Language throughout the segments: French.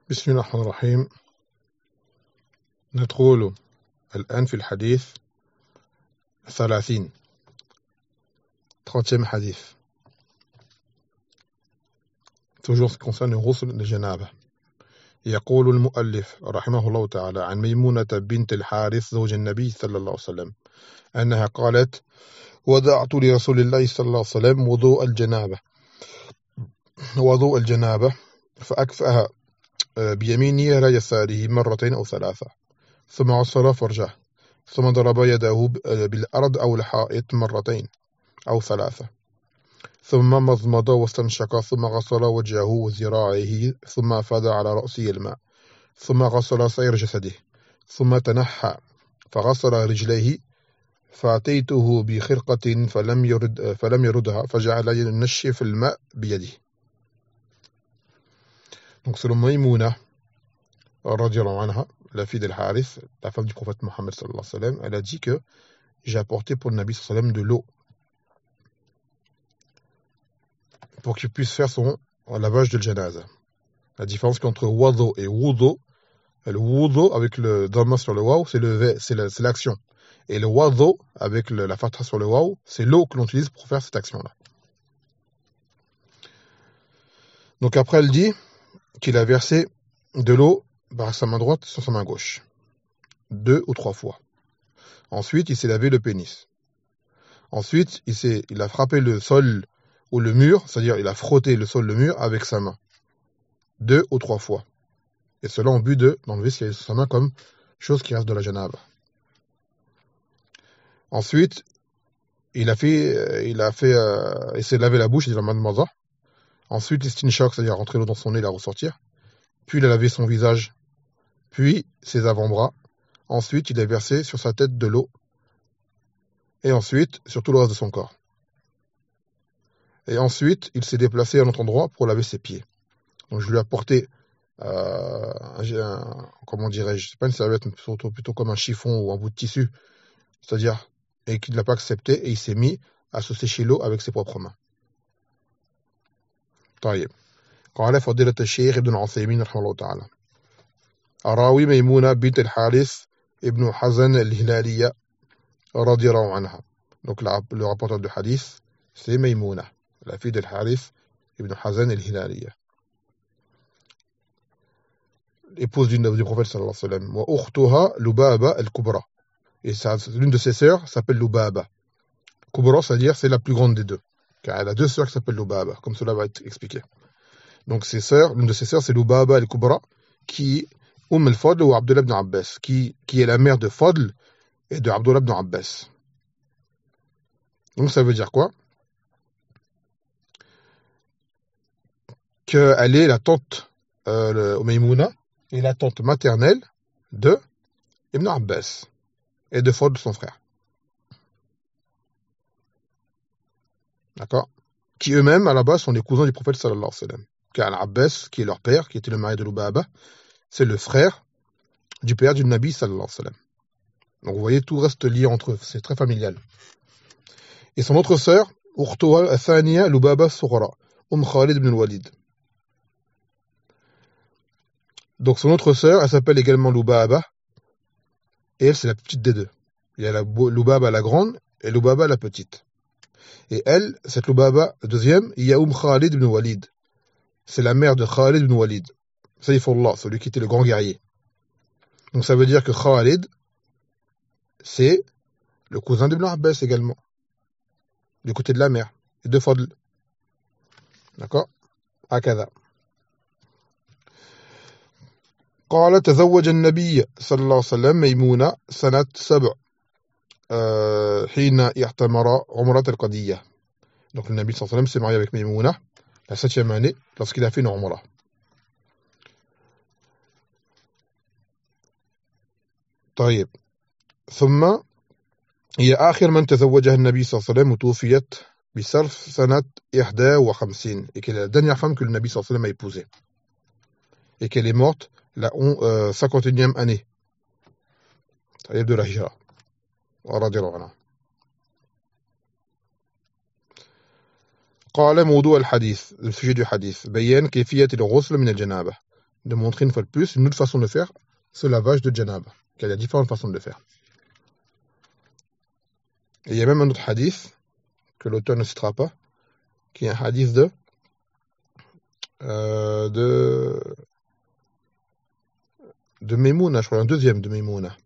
بسم الله الرحمن الرحيم. ندخل الآن في الحديث 30 30e حديث toujours ce qui concerne غسل الجنابة. يقول المؤلف رحمه الله تعالى عن ميمونة بنت الحارث زوج النبي صلى الله عليه وسلم أنها قالت وضعت لرسول الله صلى الله عليه وسلم وضوء الجنابة فأكفأها بيمينه على يساره مرتين أو ثلاثة ثم عصر فرجه ثم ضرب يده بالأرض أو الحائط مرتين أو ثلاثة ثم مضمض واستنشق ثم غسل وجهه وذراعيه ثم أفاض على رأسه الماء ثم غسل سائر جسده ثم تنحى فغسل رجليه فأتيته بخرقة فلم يردها فجعل ينشف الماء بيده. Donc selon Maïmouna radiyallahu anha, la fille d'Al-Harith, la femme du prophète Mohammed sallallahu alayhi wa sallam, elle a dit que j'ai apporté pour le Nabi sallallahu alayhi wa sallam de l'eau pour qu'il puisse faire son lavage de janaza. La différence entre wado et wudu, le wudu avec le dhamma sur le waw, c'est l'action. Et le wado avec la fatha sur le waw, c'est l'eau que l'on utilise pour faire cette action-là. Donc après elle dit qu'il a versé de l'eau par sa main droite sur sa main gauche 2 ou 3 fois. Ensuite il s'est lavé le pénis. Ensuite il a frappé le sol ou le mur, c'est-à-dire il a frotté le sol, le mur avec sa main 2 ou 3 fois. Et cela en but d'enlever ce qu'il y a sur sa main comme chose qui reste de la janaba. Ensuite il s'est lavé la bouche, il a madmaza. Ensuite l'istinshaq, c'est-à-dire rentrer l'eau dans son nez et la ressortir. Puis il a lavé son visage, puis ses avant-bras. Ensuite il a versé sur sa tête de l'eau. Et ensuite sur tout le reste de son corps. Et ensuite il s'est déplacé à un autre endroit pour laver ses pieds. Donc je lui ai apporté comment dirais-je, c'est pas une serviette, mais plutôt comme un chiffon ou un bout de tissu, c'est-à-dire, et qu'il ne l'a pas accepté, et il s'est mis à se sécher l'eau avec ses propres mains. طيب قال فضيلة الشيخ ابن عثيمين رحمه الله تعالى أراوي ميمونة بنت الحارث ابن حزن الهلالية رضي الله عنها. Donc le rapporteur de hadith c'est Maïmouna, la fille del Harith ibn Hazan al-Hilaliya, épouse du prophète sallallahu alayhi wa sallam. Wa ukhtuha Lubaba al-Kubra, et l'une de ses sœurs s'appelle Lubaba. Kubra, c'est-à-dire c'est la plus grande des deux, car elle a 2 sœurs qui s'appellent Lubaba, comme cela va être expliqué. Donc l'une de ses sœurs c'est Lubaba al-Kubra, qui al-Fadl ou Abdullah ibn Abbas, qui est la mère de Fadl et de Abdullah ibn Abbas. Donc ça veut dire quoi? Qu'elle est la tante Maïmouna et la tante maternelle de Ibn Abbas et de Fadl, son frère. D'accord? Qui eux-mêmes à la base sont les cousins du prophète sallallahu alayhi wa sallam. Car Al-Abbas, qui est leur père, qui était le mari de Lubaba, c'est le frère du père du Nabi sallallahu alayhi wa sallam. Donc vous voyez, tout reste lié entre eux, c'est très familial. Et son autre sœur, Ukhtuha al-Thaniya Lubaba Sughra, Khalid ibn al-Walid. Donc son autre sœur, elle s'appelle également Lubaba, et elle c'est la petite des deux. Il y a Lubaba la grande et Lubaba la petite. Et elle, cette Lubaba, deuxième, il y a Khalid ibn Walid. C'est la mère de Khalid ibn Walid. Sayfullah, celui qui était le grand guerrier. Donc ça veut dire que Khalid, c'est le cousin d'Ibn Abbas également, du côté de la mère, et de Fadl. D'accord? Akada. قال تزوج النبي صلى الله عليه وسلم ميمونة سنة 7 حين اعتمر عمرة القضية. Donc le Nabi sallallahu alayhi wa sallam s'est marié avec Maïmouna la 7e année lorsqu'il a fait une umrah. طيب ثم هي آخر من تزوجها النبي صلى الله عليه وسلم وتوفيت بصرف سنة 51, et qu'elle est la dernière femme que le Nabi sallallahu alayhi wa sallam a épousée et qu'elle est morte la 51e année de la Hijra radiyallahu anha. قال موضوع الحديث, le sujet du hadith, بيان كيفية الغسل من الجنابة, de montrer une fois de plus une autre façon de faire ce lavage de janaba, qu'il y a différentes façons de le faire. Et il y a même un autre hadith que l'auteur ne citera pas, qui est un hadith de Maimouna, je crois, un deuxième de Maimouna.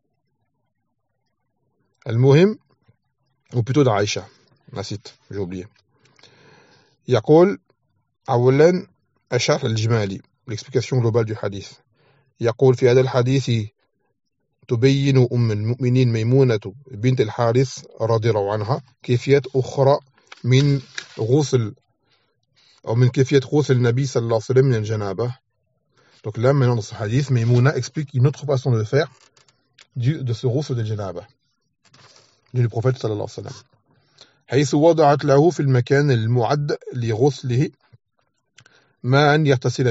Al-Muhim, ou plutôt d'Aïcha. La cite, j'ai oublié. يقول أولا أشار الجمالي, l'explication globale du hadith. يقول في هذا الحديث تبين أم المؤمنين ميمونة بنت الحارث رضي الله عنها كيفية أخرى من غسل أو من كيفية غسل النبي صلى الله عليه وسلم من الجنابة. Donc là, maintenant, dans ce hadith, Maimouna explique une autre façon de le faire de ce ghusl de janaba du prophète صلى الله عليه وسلم. حيث وضعت له في المكان المعد لغسله ماء يغتسل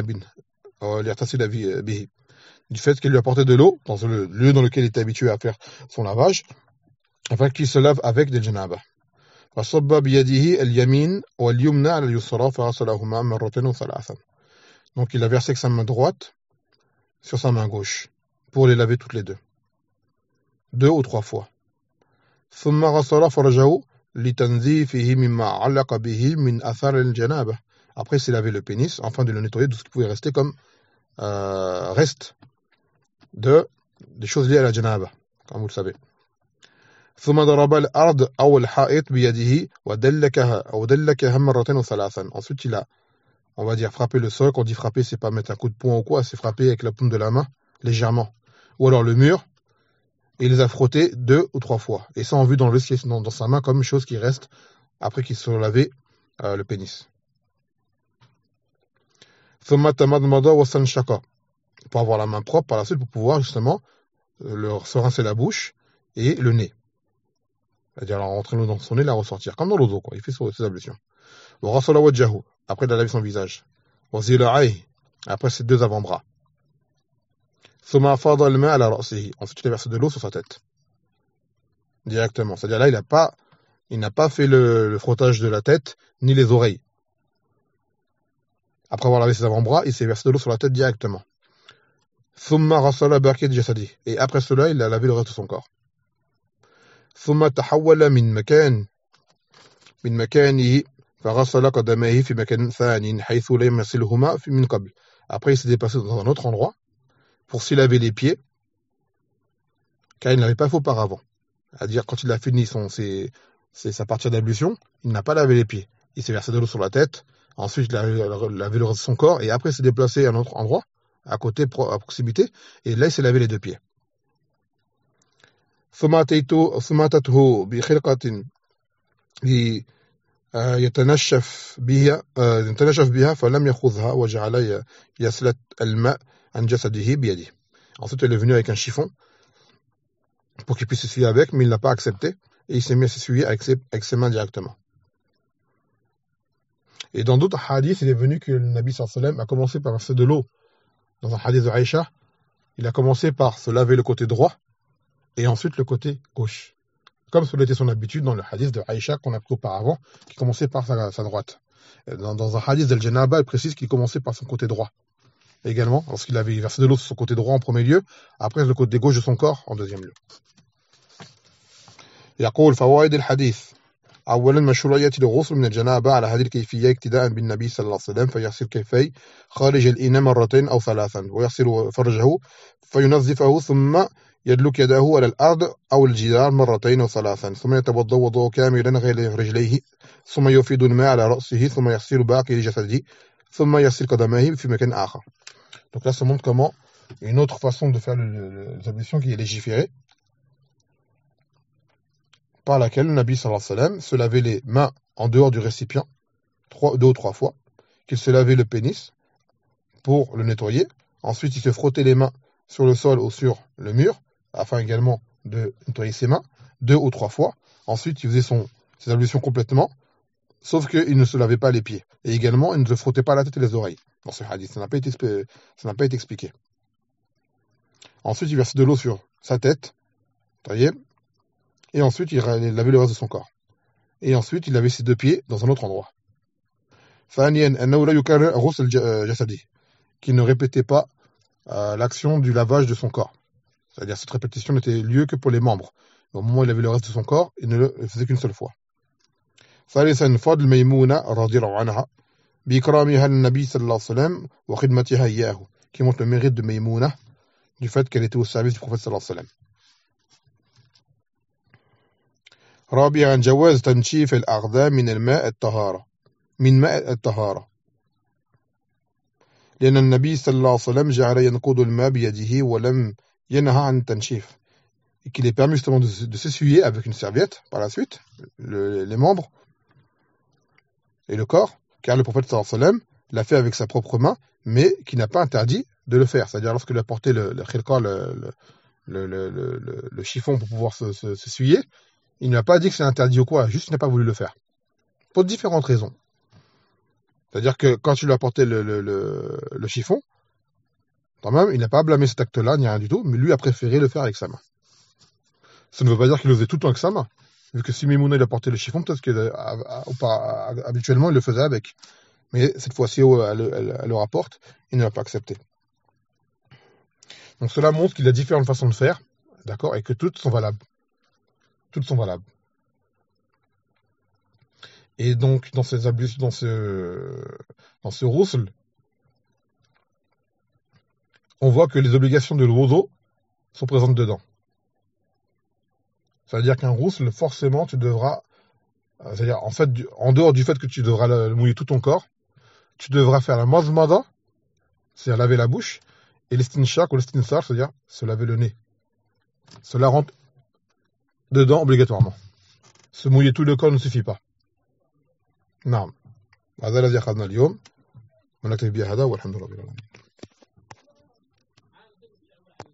به, du fait qu'elle lui apportait de l'eau dans le lieu dans lequel il était habitué à faire son lavage, afin qu'il se lave avec des janaba. فصب بيده اليمين واليمنى على اليسرى فغسلهما مرتين وثلاثا. Donc il a versé avec sa main droite sur sa main gauche pour les laver toutes les deux, 2 ou 3 fois. ثم غسل فرجه لتنظيفه مما علق به من أثر الجنابة. Après, il s'est lavé le pénis, afin de le nettoyer de tout ce qui pouvait rester comme reste des choses liées à la janaba, comme vous le savez. ثم ضرب الأرض أو الحائط بيده ودلكها مرتين وثلاثا. Ensuite, il a, on va dire, frappé le sol. Quand on dit frapper, c'est pas mettre un coup de poing ou quoi, c'est frapper avec la paume de la main, légèrement. Ou alors le mur, et il les a frottés 2 ou 3 fois. Et ça en vue d'enlever ce qui est dans sa main comme chose qui reste après qu'il se lavé le pénis. ثم تمضمض واستنشق, pour avoir la main propre par la suite, pour pouvoir justement se rincer la bouche et le nez. C'est-à-dire rentrer l'eau dans son nez et la ressortir, comme dans l'eau, quoi. Il fait ses ablutions. وغسل وجهه, après il a lavé son visage. وذراعيه, après ses 2 avant-bras. ثم أفاض الماء على رأسه, ensuite il a versé de l'eau sur sa tête directement. C'est-à-dire là il n'a pas fait le frottage de la tête ni les oreilles. Après avoir lavé ses avant-bras, il s'est versé de l'eau sur la tête directement. ثم غسل باقي جسده, et après cela il a lavé le reste de son corps. ثم تحول من مكانه فغسل قدميه في مكان ثاني حيث لم يصلهما من قبل. Après il s'est déplacé dans un autre endroit pour s'y laver les pieds, car il n'avait pas fait auparavant. C'est-à-dire, quand il a fini sa partie d'ablution, il n'a pas lavé les pieds. Il s'est versé de l'eau sur la tête, ensuite il a lavé le reste de son corps, et après il s'est déplacé à un autre endroit, à côté, à proximité, et là il s'est lavé les 2 pieds. ثم أتته بخرقة يتنشف بها فلم يأخذها وجعل يسلت الماء عن جسده بيده. Ensuite, elle est venue avec un chiffon pour qu'il puisse s'essuyer avec, mais il n'a pas accepté, et il s'est mis à s'essuyer avec ses mains directement. Et dans d'autres hadiths, il est venu que le Nabi sallallahu alayhi wa sallam a commencé par verser de l'eau. Dans un hadith de Aïcha, il a commencé par se laver le côté droit, et ensuite le côté gauche. Comme cela était son habitude dans le hadith de Aïcha qu'on a pris auparavant, qui commençait par sa droite. Dans un hadith d'Al-Janaba, il précise qu'il commençait par son côté droit. Également, lorsqu'il avait versé de l'eau sur son côté droit en premier lieu, après le côté gauche de son corps en deuxième lieu. يقول فوائد الحديث. أولا مشروعية الغسل من الجنابة على هذه الكيفية اقتداء بالنبي صلى الله عليه وسلم فيغسل كفيه خارج الإناء مرتين أو ثلاثا ويغسل فرجه فينظفه ثم يدلك يده على الأرض أو الجدار مرتين أو ثلاثا ثم يتوضأ وضوء كاملا غير رجليه ثم يفيض الماء على رأسه ثم يغسل باقي جسده ثم يغسل قدميه في مكان آخر. Donc là, ça montre comment une autre façon de faire les ablutions qui est légiférée, par laquelle le Nabi sallallahu alayhi wa sallam se lavait les mains en dehors du récipient 2 ou 3 fois, qu'il se lavait le pénis pour le nettoyer, ensuite il se frottait les mains sur le sol ou sur le mur, afin également de nettoyer ses mains 2 ou 3 fois, ensuite il faisait ses ablutions complètement, sauf qu'il ne se lavait pas les pieds, et également il ne se frottait pas la tête et les oreilles. Dans ce hadith, ça n'a pas été expliqué. Ensuite il versait de l'eau sur sa tête, et ensuite il lavait le reste de son corps. Et ensuite il lavait ses 2 pieds dans un autre endroit. ثانيا أنه لا يكرر غسل جسده. qui ne répétait pas l'action du lavage de son corps. C'est-à-dire cette répétition n'était lieu que pour les membres. Au moment où il avait le reste de son corps, il ne le faisait qu'une seule fois. ثالثا فضل ميمونة رضي الله عنها بإكرامها النبي صلى الله عليه وسلم وخدمتها إياه, qui montre le mérite de Maïmouna du fait qu'elle était au service du prophète صلى الله عليه وسلم. رابعا جواز تنشيف الأعضاء من ماء الطهارة لأن النبي صلى الله عليه وسلم جعل ينقض الماء بيده ولم ينهى عن التنشيف, et qu'il est permis justement de s'essuyer avec une serviette par la suite les membres et le corps, car le prophète sallallahu alayhi wa sallam l'a fait avec sa propre main, mais qui n'a pas interdit de le faire. C'est-à-dire lorsqu'il a porté le khilqa, le chiffon pour pouvoir s'essuyer, il ne lui a pas dit que c'est interdit ou quoi, juste il n'a pas voulu le faire. Pour différentes raisons. C'est-à-dire que quand tu lui as porté le chiffon, quand même, il n'a pas blâmé cet acte-là, ni rien du tout, mais lui a préféré le faire avec sa main. Ça ne veut pas dire qu'il le faisait tout le temps avec sa main. Vu que si Mimouna il a porté le chiffon, peut-être qu'habituellement il le faisait avec. Mais cette fois-ci, elle le rapporte, il ne l'a pas accepté. Donc cela montre qu'il y a différentes façons de faire, d'accord, et que toutes sont valables. Toutes sont valables. Et donc, dans ce rousl, on voit que les obligations de l'wudu sont présentes dedans. C'est-à-dire qu'un rousl, forcément, tu devras, c'est-à-dire, en fait, en dehors du fait que tu devras mouiller tout ton corps, tu devras faire la mazmada, c'est-à-dire laver la bouche, et l'estinshaq ou l'estinsar, c'est-à-dire se laver le nez. Cela rentre dedans obligatoirement. Se mouiller tout le corps ne suffit pas. نعم هذا الذي أخذنا اليوم ونكتفي بهذا والحمد لله رب العالمين.